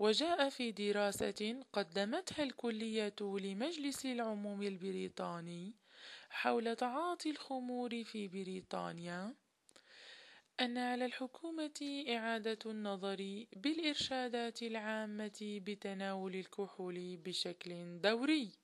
وجاء في دراسة قدمتها الكلية لمجلس العموم البريطاني حول تعاطي الخمور في بريطانيا أن على الحكومة إعادة النظر بالإرشادات العامة بتناول الكحول بشكل دوري.